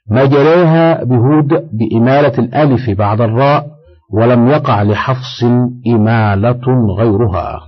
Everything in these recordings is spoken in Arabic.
مجريها بهود بإمالة الألف بعد الراء، ولم يقع لحفص إمالة غيرها.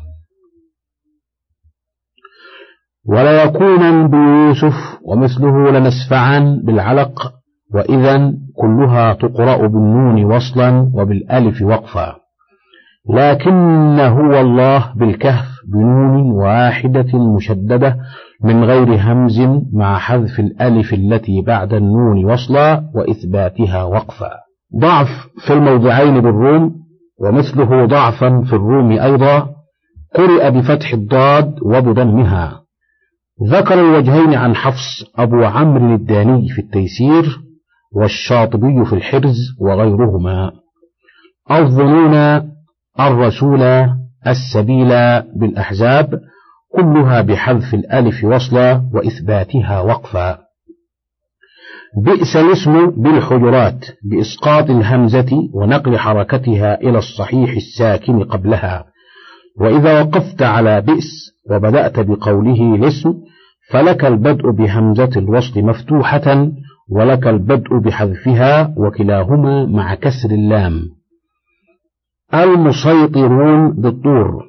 ولا يكون بيوسف ومثله لنسفعا بالعلق، وإذا كلها تقرأ بالنون وصلا وبالألف وقفا، لكن هو الله بالكهف بنون واحدة مشددة من غير همز مع حذف الألف التي بعد النون وصلا وإثباتها وقفا. ضعف في الموضعين بالروم، ومثله ضعفا في الروم أيضا، قرئ بفتح الضاد وبضمها. ذكر الوجهين عن حفص أبو عمرو الداني في التيسير، والشاطبي في الحرز وغيرهما. الظنون، الرسول، السبيل بالأحزاب، كلها بحذف الألف وصلا وإثباتها وقفا. بئس الاسم بالحجرات بإسقاط الهمزة ونقل حركتها إلى الصحيح الساكن قبلها. وإذا وقفت على بئس وبدأت بقوله الاسم فلك البدء بهمزة الوصل مفتوحة، ولك البدء بحذفها، وكلاهما مع كسر اللام. المسيطرون بالطور،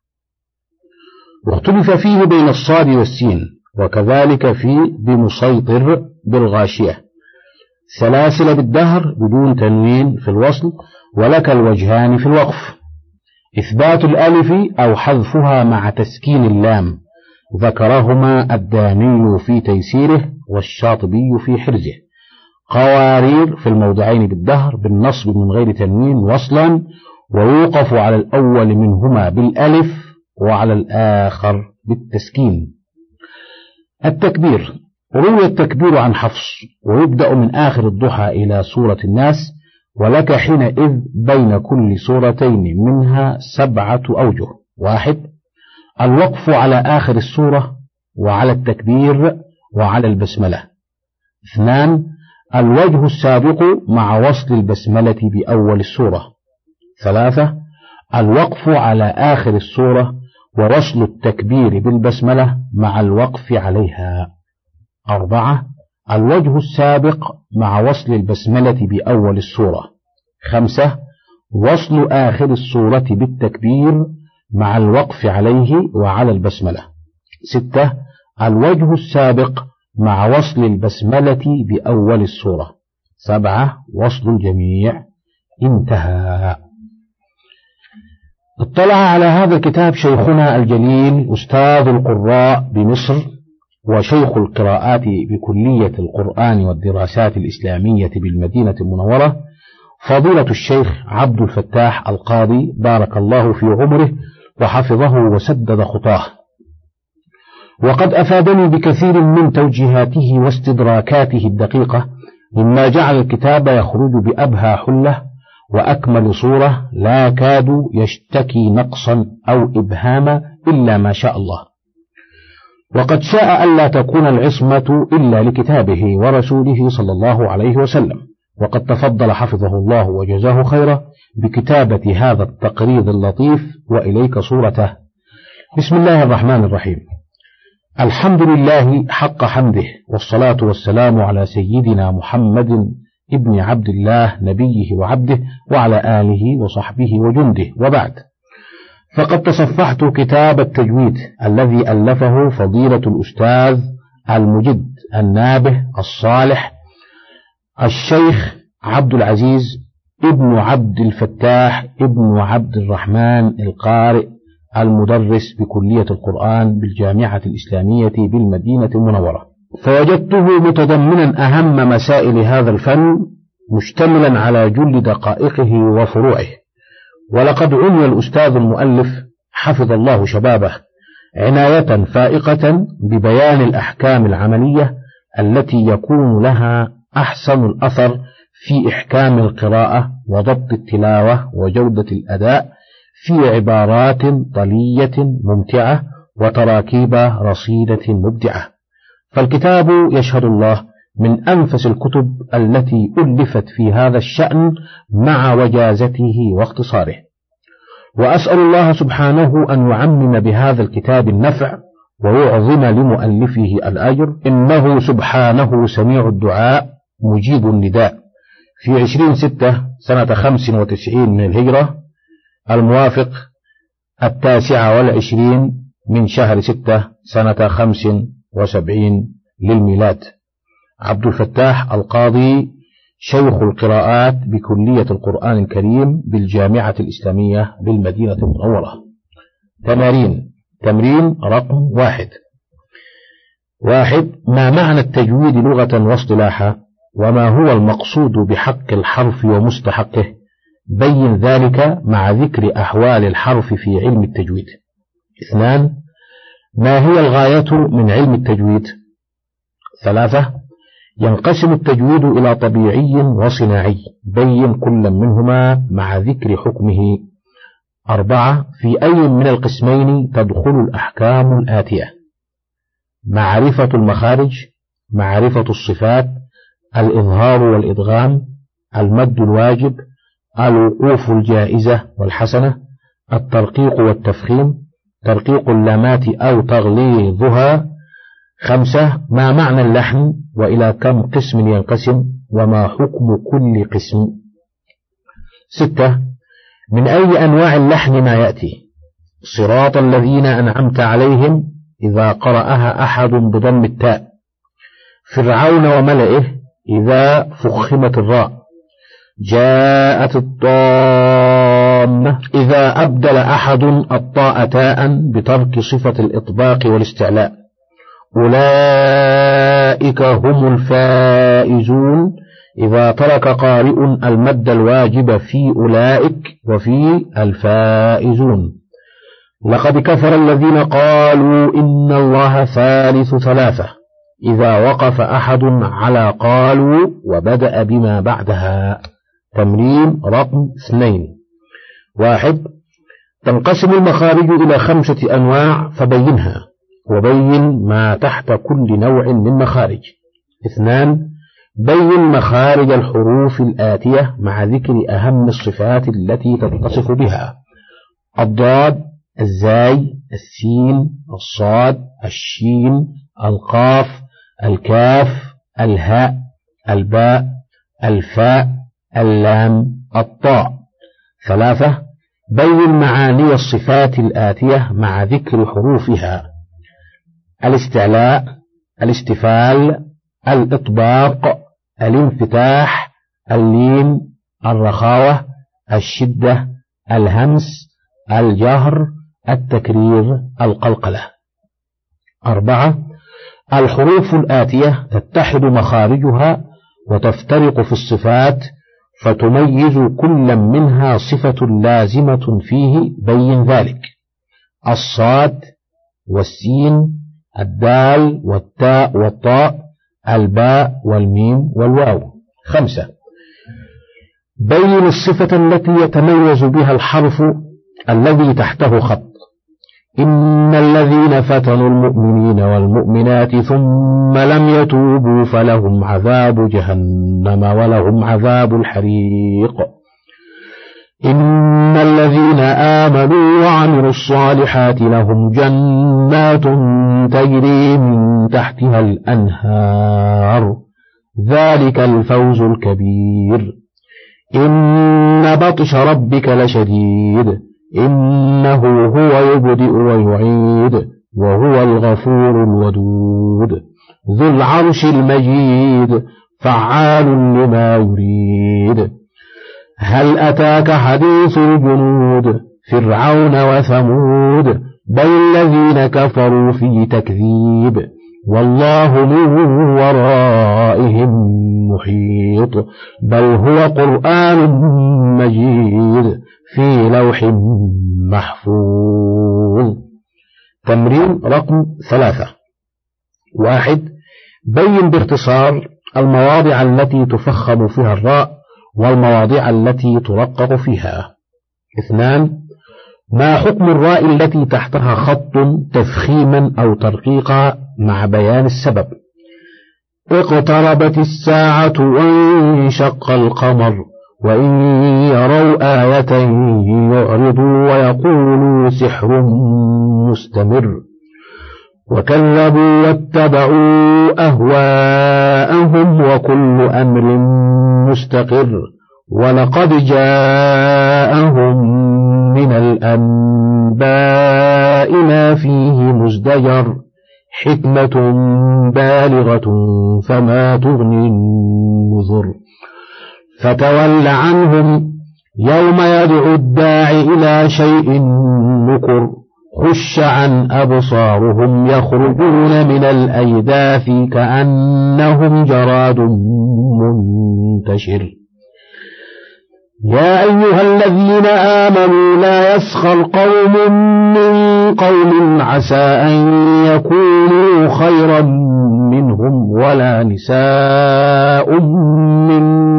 واختلف فيه بين الصاد والسين، وكذلك في بمسيطر بالغاشية. سلاسل بالدهر بدون تنوين في الوصل، ولك الوجهان في الوقف. إثبات الألف أو حذفها مع تسكين اللام، ذكرهما الداني في تيسيره والشاطبي في حرزه. قوارير في الموضعين بالدهر بالنصب من غير تنوين وصلا، ويوقف على الأول منهما بالألف وعلى الآخر بالتسكين. التكبير، روي التكبير عن حفص، ويبدأ من آخر الضحى إلى سورة الناس، ولك حينئذ بين كل سورتين منها 7 أوجه. 1. الوقف على آخر السورة وعلى التكبير وعلى البسملة. 2. الوجه السابق مع وصل البسملة بأول السورة. 3. الوقف على آخر السورة ووصل التكبير بالبسملة مع الوقف عليها. 4. الوجه السابق مع وصل البسملة بأول السورة. 5. وصل آخر السورة بالتكبير مع الوقف عليه وعلى البسملة. 6. الوجه السابق مع وصل البسملة بأول السورة. 7. وصل الجميع. انتهى. اطلع على هذا الكتاب شيخنا الجليل أستاذ القراء بمصر وشيخ القراءات بكلية القرآن والدراسات الإسلامية بالمدينة المنورة، فضيلة الشيخ عبد الفتاح القاضي، بارك الله في عمره وحفظه وسدد خطاه. وقد أفادني بكثير من توجيهاته واستدراكاته الدقيقة، مما جعل الكتاب يخرج بأبهى حلة وأكمل صورة، لا كاد يشتكي نقصا أو إبهاما إلا ما شاء الله. وقد شاء ألا تكون العصمة إلا لكتابه ورسوله صلى الله عليه وسلم، وقد تفضل حفظه الله وجزاه خيرا بكتابة هذا التقريض اللطيف، وإليك صورته. بسم الله الرحمن الرحيم. الحمد لله حق حمده، والصلاة والسلام على سيدنا محمد ابن عبد الله نبيه وعبده، وعلى آله وصحبه وجنده، وبعد. فقد تصفحت كتاب التجويد الذي ألفه فضيلة الأستاذ المجد النابه الصالح الشيخ عبد العزيز ابن عبد الفتاح ابن عبد الرحمن القارئ المدرس بكلية القرآن بالجامعة الإسلامية بالمدينة المنورة، فوجدته متضمنا أهم مسائل هذا الفن، مشتملا على جل دقائقه وفروعه. ولقد عني الأستاذ المؤلف حفظ الله شبابه عناية فائقة ببيان الأحكام العملية التي يكون لها أحسن الأثر في إحكام القراءة وضبط التلاوة وجودة الأداء، في عبارات طلية ممتعة وتراكيب رصيدة مبدعة. فالكتاب يشهد الله من أنفس الكتب التي ألفت في هذا الشأن مع وجازته واختصاره. وأسأل الله سبحانه أن يعمم بهذا الكتاب النفع ويعظم لمؤلفه الأجر، إنه سبحانه سميع الدعاء مجيب النداء في 20/6 سنة 95 من الهجرة، الموافق 29 من شهر 6 سنة 75 للميلاد. عبد الفتاح القاضي، شيخ القراءات بكلية القرآن الكريم بالجامعة الإسلامية بالمدينة المنورة. تمرين رقم 1. ما معنى التجويد لغة واصطلاحا؟ وما هو المقصود بحق الحرف ومستحقه؟ بين ذلك مع ذكر أحوال الحرف في علم التجويد. 2. ما هي الغاية من علم التجويد؟ 3. ينقسم التجويد إلى طبيعي وصناعي، بين كل منهما مع ذكر حكمه. 4. في أي من القسمين تدخل الأحكام الآتية؟ معرفة المخارج، معرفة الصفات، الإظهار والإدغام، المد الواجب، الوقوف الجائزة والحسنة، الترقيق والتفخيم، ترقيق اللامات أو تغليظها. 5. ما معنى اللحن وإلى كم قسم ينقسم وما حكم كل قسم؟ 6. من أي أنواع اللحن ما يأتي؟ صراط الذين أنعمت عليهم إذا قرأها أحد بضم التاء، فرعون وملئه إذا فخمت الراء، جاءت الطامة إذا أبدل أحد الطاء تاء بترك صفة الإطباق والاستعلاء، أولئك هم الفائزون إذا ترك قارئ المد الواجب في أولئك وفي الفائزون. لقد كفر الذين قالوا إن الله ثالث ثلاثة إذا وقف أحد على قالوا وبدأ بما بعدها. تمرين رقم 2. 1. تنقسم المخارج إلى 5 أنواع فبينها، وبين ما تحت كل نوع من مخارج. 2. بين مخارج الحروف الآتية مع ذكر أهم الصفات التي تتصف بها: الضاد، الزاي، السين، الصاد، الشين، القاف، الكاف، الهاء، الباء، الفاء، اللام، الطاء. 3. بين معاني الصفات الآتية مع ذكر حروفها: الاستعلاء، الاستفال، الإطباق، الانفتاح، اللين، الرخاوة، الشدة، الهمس، الجهر، التكرير، القلقلة. 4. الحروف الآتية تتحد مخارجها وتفترق في الصفات فتميز كل منها صفة لازمة فيه، بين ذلك: الصاد والسين، الدال والتاء والطاء، الباء والميم والواو. 5. بين الصفة التي يتميز بها الحرف الذي تحته خط: إن الذين فتنوا المؤمنين والمؤمنات ثم لم يتوبوا فلهم عذاب جهنم ولهم عذاب الحريق. إن الذين آمنوا وعملوا الصالحات لهم جنات تجري من تحتها الأنهار، ذلك الفوز الكبير. إن بطش ربك لشديد إنه هو يبدئ ويعيد وهو الغفور الودود ذو العرش المجيد فعال لما يريد. هل أتاك حديث الجنود فرعون وثمود بل الذين كفروا في تكذيب والله من ورائهم محيط بل هو قرآن مجيد في لوح محفوظ. تمرين رقم 3. 1. بين باختصار المواضع التي تفخم فيها الراء والمواضع التي ترقق فيها. 2. ما حكم الراء التي تحتها خط تفخيما أو ترقيقا مع بيان السبب: اقتربت الساعة وانشق القمر وإن يروا آية يعرضوا ويقولوا سحر مستمر وكذبوا واتبعوا أهواءهم وكل أمر مستقر ولقد جاءهم من الأنباء ما فيه مزدجر حكمة بالغة فما تغني النذر فتول عنهم يوم يدعو الداعي إلى شيء نكر خش عن أبصارهم يخرجون من الأجداث كأنهم جراد منتشر يا أيها الذين آمنوا لا يسخر قوم من قوم عسى أن يكونوا خيرا منهم ولا نساء من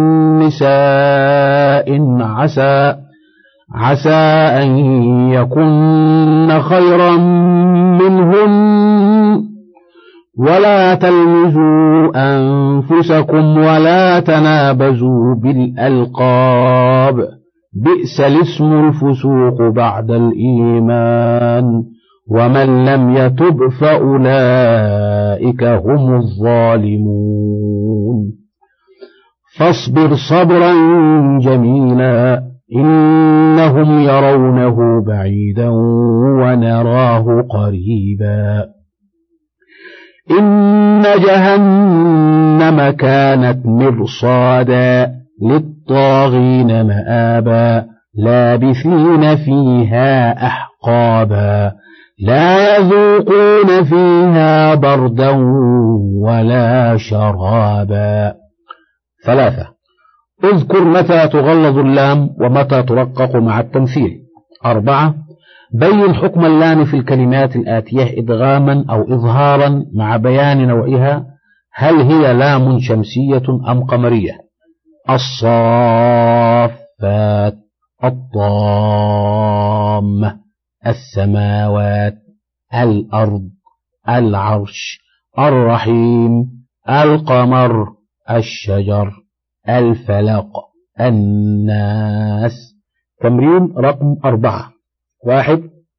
نساء عسى أن يكن خيرا منهم ولا تلمزوا أنفسكم ولا تنابزوا بالألقاب بئس الاسم الفسوق بعد الإيمان ومن لم يتب فأولئك هم الظالمون فاصبر صبرا جميلا إنهم يرونه بعيدا ونراه قريبا إن جهنم كانت مرصادا للطاغين مآبا لابثين فيها أحقابا لا يذوقون فيها بردا ولا شرابا 3 اذكر متى تغلظ اللام ومتى ترقق مع التمثيل. 4 بين حكم اللام في الكلمات الآتية إدغاما أو إظهارا مع بيان نوعها هل هي لام شمسية أم قمرية. الصافات الطامة السماوات الأرض العرش الرحيم القمر الشجر الفلق الناس. تمرين رقم 4. 1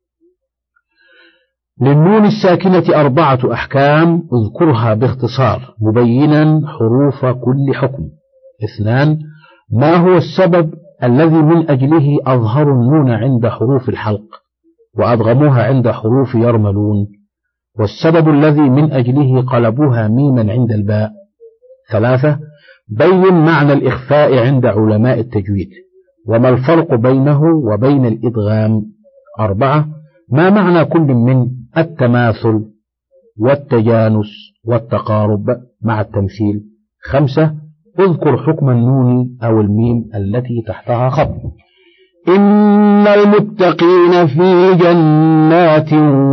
للنون الساكنة 4 أحكام اذكرها باختصار مبينا حروف كل حكم. 2 ما هو السبب الذي من أجله أظهروا النون عند حروف الحلق وأدغموها عند حروف يرملون والسبب الذي من أجله قلبوها ميما عند الباء. 3 بين معنى الإخفاء عند علماء التجويد وما الفرق بينه وبين الإدغام. 4 ما معنى كل من التماثل والتجانس والتقارب مع التمثيل. 5 اذكر حكم النون أو الميم التي تحتها خط. إن المتقين في جنات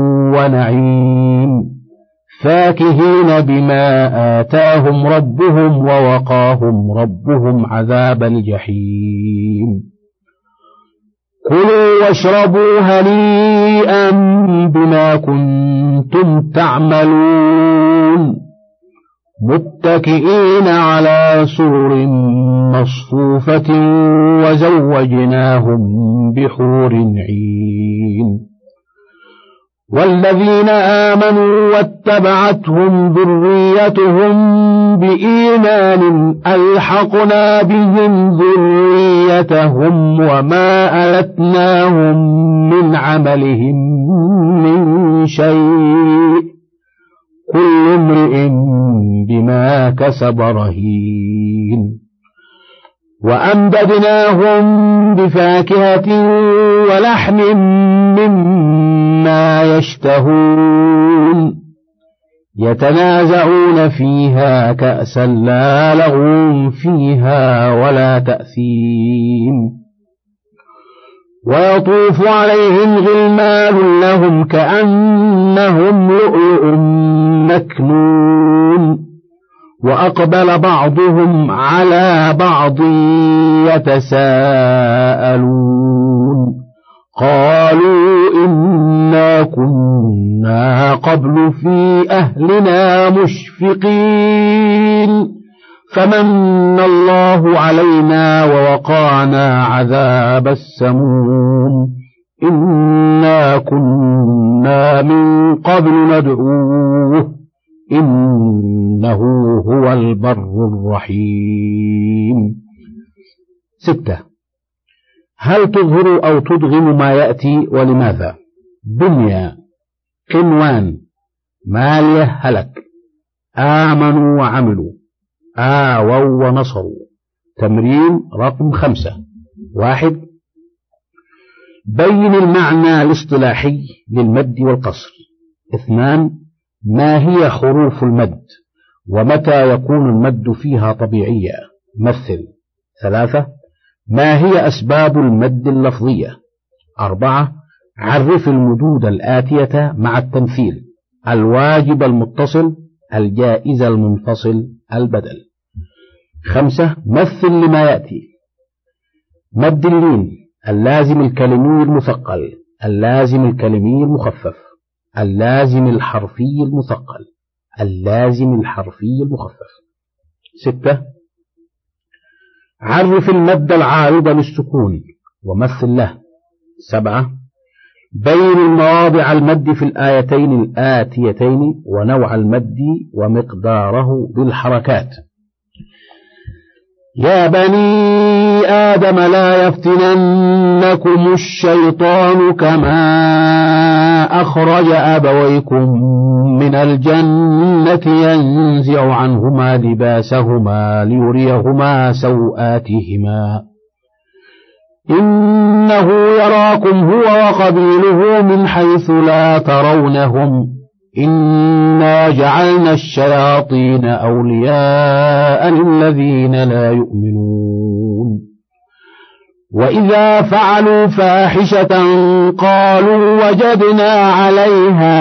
ونعيم فاكهين بما آتاهم ربهم ووقاهم ربهم عذاب الجحيم. كلوا واشربوا هنيئا بما كنتم تعملون متكئين على سرر مصفوفة وزوجناهم بحور عين. والذين آمنوا واتبعتهم ذريتهم بإيمان ألحقنا بهم ذريتهم وما ألتناهم من عملهم من شيء كل امرئ بما كسب رهين. وأمددناهم بفاكهة ولحم مما يشتهون يتنازعون فيها كأسا لا لغو فيها ولا تأثيم. ويطوف عليهم غلمان لهم كأنهم لؤلؤ مكنون وأقبل بعضهم على بعض يتساءلون قالوا إنا كنا قبل في أهلنا مشفقين فمن الله علينا ووقانا عذاب السموم إنا كنا من قبل ندعوه إنه هو البر الرحيم. 6. هل تظهر أو تدغم ما يأتي ولماذا؟ دنيا، قنوان، مالية، هلك، آمنوا وعملوا، آووا ونصروا. تمرين رقم 5. 1. بين المعنى الاصطلاحي للمد والقصر. 2. ما هي حروف المد ومتى يكون المد فيها طبيعيا؟ مثل. 3. ما هي أسباب المد اللفظية؟ 4. عرف المدود الآتية مع التمثيل: الواجب المتصل، الجائز المنفصل، البدل. 5. مثل لما يأتي: مد اللين، اللازم الكلمي المثقل، اللازم الكلمي المخفف، اللازم الحرفي المثقل، اللازم الحرفي المخفف. 6. عرف المد العارض للسكون ومثل له. 7. بين المواضع المد في الآيتين الآتيتين ونوع المد ومقداره بالحركات. يا بني آدم لا يفتننكم الشيطان كما أخرج أبويكم من الجنة ينزع عنهما لباسهما ليريهما سوآتهما إنه يراكم هو وقبيله من حيث لا ترونهم إنا جعلنا الشياطين أولياء للذين لا يؤمنون وإذا فعلوا فاحشة قالوا وجدنا عليها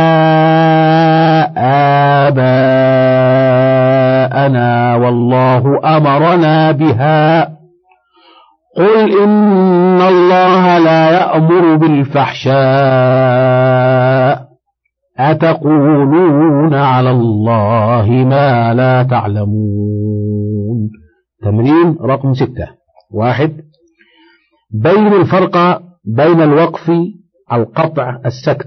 آباءنا والله أمرنا بها قل إن الله لا يأمر بالفحشاء أتقولون على الله ما لا تعلمون. تمرين رقم 6. 1. بين الفرق بين الوقف، القطع، السكت.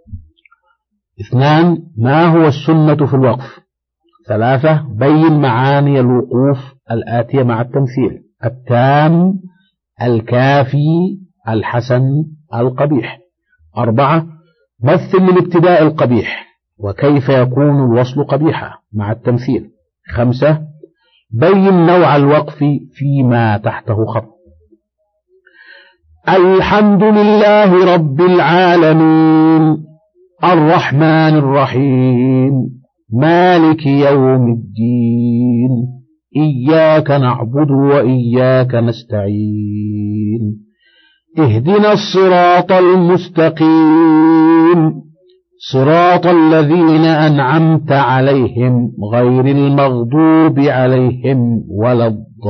2. ما هو السنة في الوقف. 3. بين معاني الوقوف الآتية مع التمثيل: التام، الكافي، الحسن، القبيح. 4. مثل للابتداء القبيح وكيف يكون الوصل قبيحا مع التمثيل. 5. بين نوع الوقف فيما تحته خط. الحمد لله رب العالمين الرحمن الرحيم مالك يوم الدين إياك نعبد وإياك نستعين اهدنا الصراط المستقيم صراط الذين أنعمت عليهم غير المغضوب عليهم ولا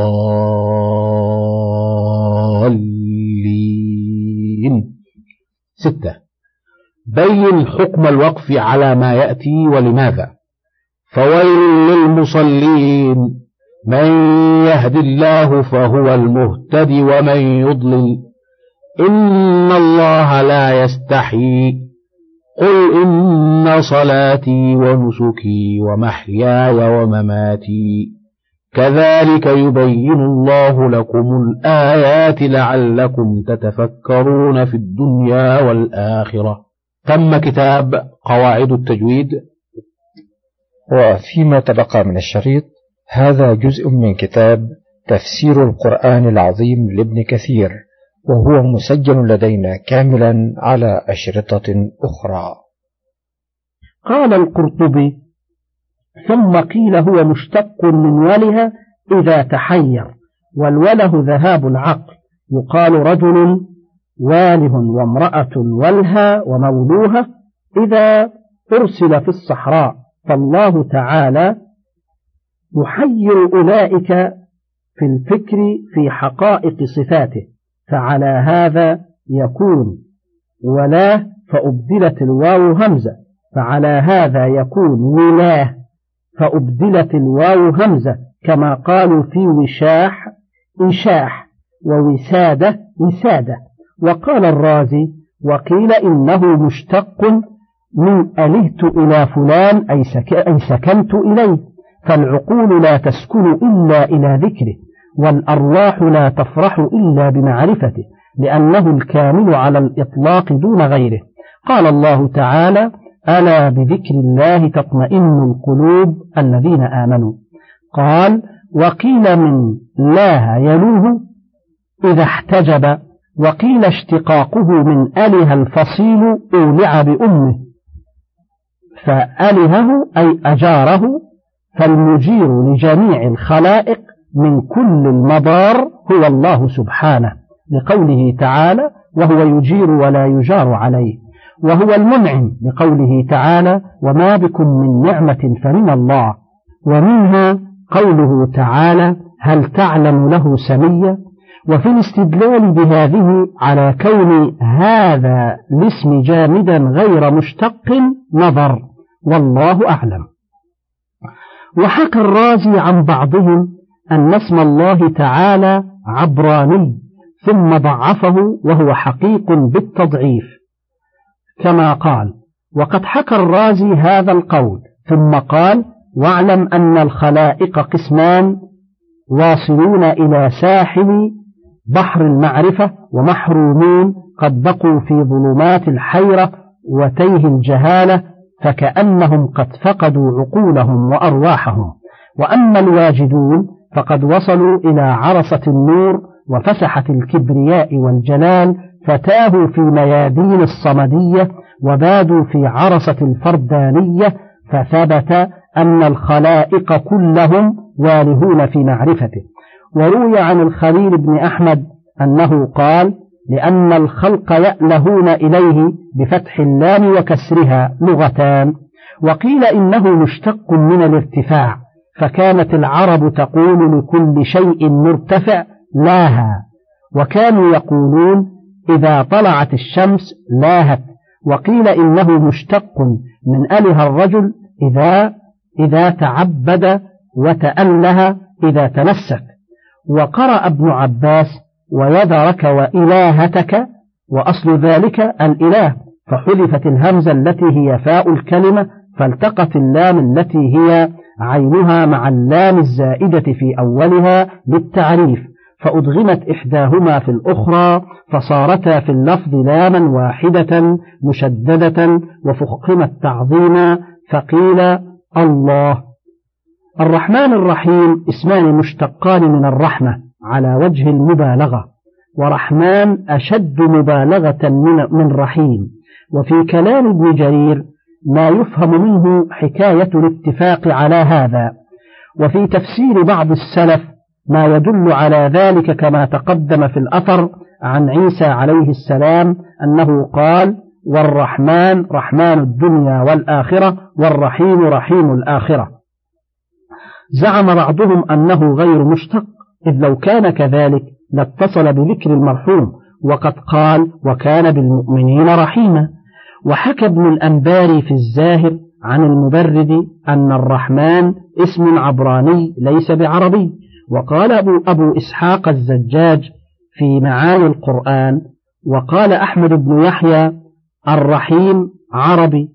الضالين. 6. بين حكم الوقف على ما يأتي ولماذا. فويل للمصلين من يهد الله فهو المهتد ومن يضلل إن الله لا يستحي قل إن صلاتي ونسكي ومحياي ومماتي كذلك يبين الله لكم الآيات لعلكم تتفكرون في الدنيا والآخرة. تم كتاب قواعد التجويد. وفيما تبقى من الشريط هذا جزء من كتاب تفسير القرآن العظيم لابن كثير، وهو مسجل لدينا كاملا على أشرطة أخرى. قال القرطبي: ثم قيل هو مشتق من وله إذا تحير، والوله ذهاب العقل، يقال رجل واله وامرأة ولها ومولوها إذا أرسل في الصحراء، فالله تعالى يحير أولئك في الفكر في حقائق صفاته، فعلى هذا يكون ولاه فأبدلت الواو همزة، فعلى هذا يكون ولاه فأبدلت الواو همزة، كما قالوا في وشاح إنشاح ووسادة إسادة. وقال الرازي: وقيل إنه مشتق من ألهت إلى فلان أي سكنت إليه، فالعقول لا تسكن إلا إلى ذكره، والأرواح لا تفرح إلا بمعرفته، لأنه الكامل على الإطلاق دون غيره. قال الله تعالى: ألا بذكر الله تطمئن القلوب الذين آمنوا. قال: وقيل من لاه يلوه إذا احتجب، وقيل اشتقاقه من أله الفصيل أولع بأمه، فألهه أي أجاره، فالمجير لجميع الخلائق من كل المضار هو الله سبحانه، لقوله تعالى: وهو يجير ولا يجار عليه، وهو المنعم لقوله تعالى: وما بكم من نعمة فمن الله. ومنها قوله تعالى: هل تعلم له سميا. وفي الاستدلال بهذه على كون هذا الاسم جامدا غير مشتق نظر، والله أعلم. وحكى الرازي عن بعضهم أن اسم الله تعالى عبراني، ثم ضعفه وهو حقيق بالتضعيف كما قال. وقد حكى الرازي هذا القول ثم قال: واعلم أن الخلائق قسمان، واصلون إلى ساحل بحر المعرفة، ومحرومون قد بقوا في ظلمات الحيرة وتيه الجهالة، فكأنهم قد فقدوا عقولهم وأرواحهم. وأما الواجدون فقد وصلوا إلى عرصة النور وفسحة الكبرياء والجلال، فتاهوا في ميادين الصمدية وبادوا في عرصة الفردانية، فثبت أن الخلائق كلهم والهون في معرفته. وروي عن الخليل بن أحمد أنه قال: لأن الخلق يألهون إليه بفتح اللام وكسرها لغتان. وقيل إنه مشتق من الارتفاع، فكانت العرب تقول لكل شيء مرتفع لاها، وكانوا يقولون إذا طلعت الشمس لاهت. وقيل إنه مشتق من أله الرجل إذا تعبد، وتأله إذا تنسك. وقرأ ابن عباس: ويذرك وإلهتك، وأصل ذلك الإله، فحذفت الهمزة التي هي فاء الكلمة، فالتقت اللام التي هي عينها مع اللام الزائدة في أولها للتعريف، فأدغمت إحداهما في الأخرى، فصارتا في اللفظ لاما واحدة مشددة، وفخمت تعظيما، فقيل الله. الرحمن الرحيم اسمان مشتقان من الرحمة على وجه المبالغة، ورحمن أشد مبالغة من رحيم. وفي كلام ابن جرير ما يفهم منه حكاية الاتفاق على هذا. وفي تفسير بعض السلف ما يدل على ذلك كما تقدم في الأثر عن عيسى عليه السلام أنه قال: والرحمن رحمن الدنيا والآخرة، والرحيم رحيم الآخرة. زعم بعضهم أنه غير مشتق، إذ لو كان كذلك لاتصل بذكر المرحوم، وقد قال: وكان بالمؤمنين رحيما. وحكى ابن الأنباري في الزاهر عن المبرد أن الرحمن اسم عبراني ليس بعربي. وقال أبو إسحاق الزجاج في معاني القرآن: وقال أحمد بن يحيى: الرحيم عربي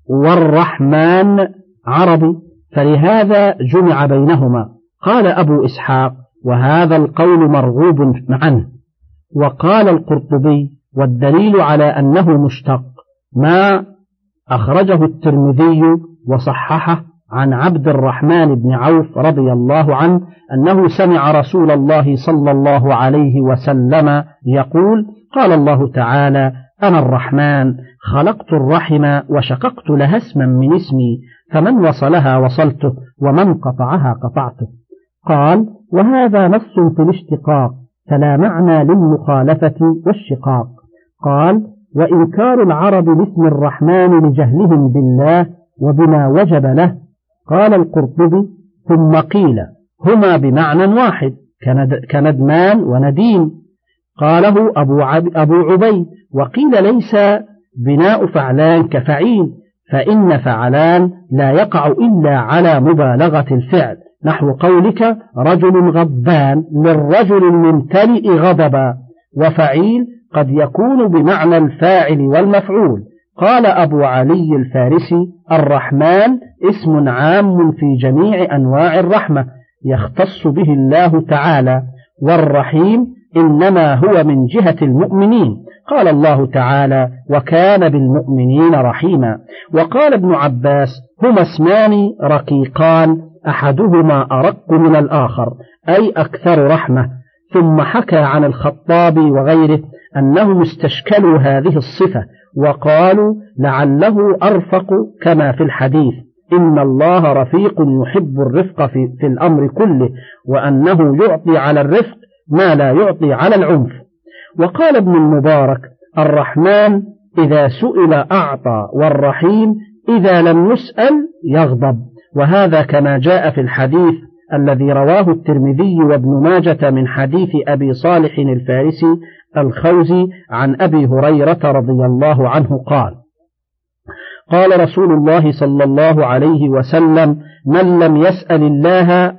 والرحمن عربي، فلهذا جمع بينهما. قال أبو إسحاق: وهذا القول مرغوب عنه. وقال القرطبي: والدليل على أنه مشتق ما أخرجه الترمذي وصححه عن عبد الرحمن بن عوف رضي الله عنه أنه سمع رسول الله صلى الله عليه وسلم يقول: قال الله تعالى: أنا الرحمن خلقت الرحم وشققت لها اسما من اسمي، فمن وصلها وصلته ومن قطعها قطعته. قال: وهذا نص في الاشتقاق، فلا معنى للمخالفة والشقاق. قال: وإنكار العرب لاسم الرحمن لجهلهم بالله وبما وجب له. قال القرطبي: ثم قيل هما بمعنى واحد كندمان ونديم، قاله أبو عبيد. وقيل ليس بناء فعلان كفعيل، فإن فعلان لا يقع إلا على مبالغة الفعل، نحو قولك: رجل غضبان للرجل الممتلئ غضبا. وفعيل قد يكون بمعنى الفاعل والمفعول. قال أبو علي الفارسي: الرحمن اسم عام في جميع أنواع الرحمة يختص به الله تعالى، والرحيم إنما هو من جهة المؤمنين. قال الله تعالى: وكان بالمؤمنين رحيما. وقال ابن عباس: هما اسمان رقيقان أحدهما أرق من الآخر، أي أكثر رحمة. ثم حكى عن الخطابي وغيره أنهم استشكلوا هذه الصفة وقالوا لعله أرفق كما في الحديث: إن الله رفيق يحب الرفق في الأمر كله، وأنه يعطي على الرفق ما لا يعطي على العنف. وقال ابن المبارك: الرحمن إذا سئل أعطى، والرحيم إذا لم يسأل يغضب. وهذا كما جاء في الحديث الذي رواه الترمذي وابن ماجة من حديث أبي صالح الفارسي الخوزي عن أبي هريرة رضي الله عنه قال: قال رسول الله صلى الله عليه وسلم: من لم يسأل الله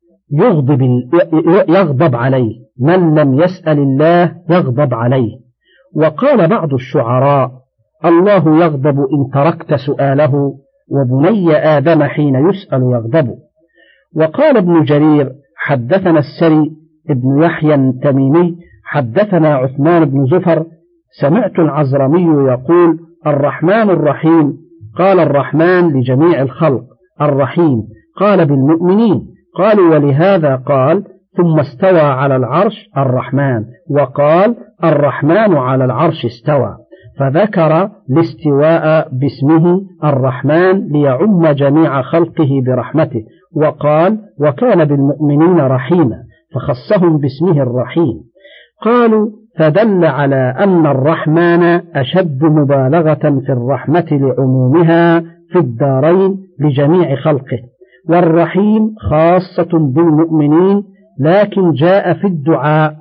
يغضب عليه، من لم يسأل الله يغضب عليه. وقال بعض الشعراء: الله يغضب إن تركت سؤاله، وبني آدم حين يسأل يغضب. وقال ابن جرير: حدثنا السري ابن يحيى التميمي حدثنا عثمان بن زفر سمعت العزرمي يقول: الرحمن الرحيم. قال: الرحمن لجميع الخلق، الرحيم قال بالمؤمنين. قالوا: ولهذا قال: ثم استوى على العرش الرحمن، وقال: الرحمن على العرش استوى، فذكر الاستواء باسمه الرحمن ليعم جميع خلقه برحمته. وقال: وكان بالمؤمنين رحيما، فخصهم باسمه الرحيم. قالوا: فدل على أن الرحمن أشد مبالغة في الرحمة لعمومها في الدارين لجميع خلقه، والرحيم خاصة بالمؤمنين، لكن جاء في الدعاء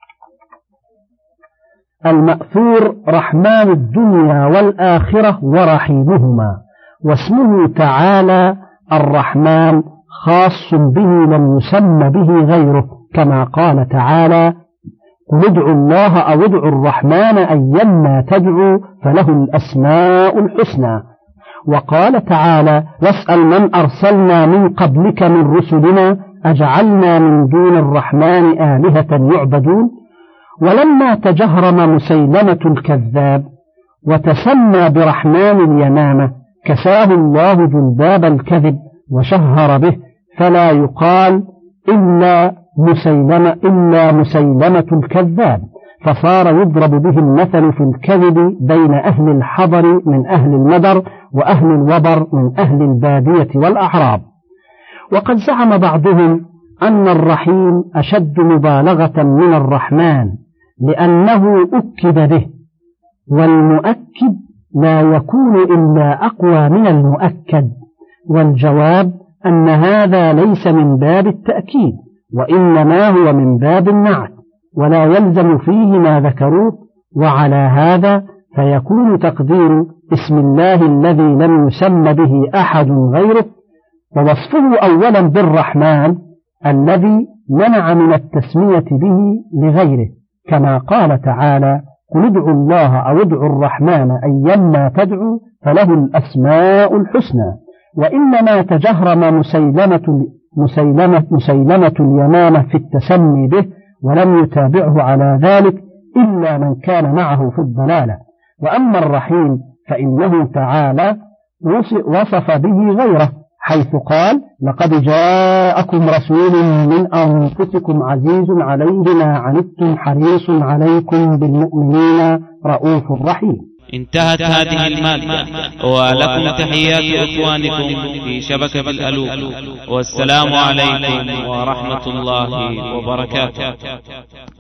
المأثور: رحمن الدنيا والآخرة ورحيمهما. واسمه تعالى الرحمن خاص به لم يسمى به غيره، كما قال تعالى: قل ادعوا الله أو ادعوا الرحمن أيما تدعوا فله الأسماء الحسنى. وقال تعالى: واسأل من أرسلنا من قبلك من رسلنا أجعلنا من دون الرحمن آلهة يعبدون. ولما تجهرم مسيلمة الكذاب وتسمى برحمن اليمامة كساه الله جلباب الكذب وشهر به، فلا يقال إلا مسيلمة الكذاب، فصار يضرب به المثل في الكذب بين أهل الحضر من أهل المدر وأهل الوبر من أهل البادية والأعراب. وقد زعم بعضهم أن الرحيم أشد مبالغة من الرحمن لأنه أكد به، والمؤكد لا يكون إلا أقوى من المؤكد. والجواب أن هذا ليس من باب التأكيد، وإنما هو من باب النعت، ولا يلزم فيه ما ذكروه. وعلى هذا فيكون تقدير اسم الله الذي لم يسم به أحد غيره، ووصفه أولا بالرحمن الذي منع من التسمية به لغيره، كما قال تعالى: قل ادعوا الله أو ادعوا الرحمن أيما تدعوا فله الأسماء الحسنى. وإنما تجهرم مسيلمة اليمامة في التسمي به، ولم يتابعه على ذلك إلا من كان معه في الضلالة. وأما الرحيم فإنه تعالى وصف به غيره، حيث قال: لقد جاءكم رسول من أنفسكم عزيز عليه ما عنتم حريص عليكم بالمؤمنين رؤوف رحيم. انتهت هذه المادة، ولكم تحيات إخوانكم في شبكة الألوف، والسلام عليكم ورحمة الله وبركاته.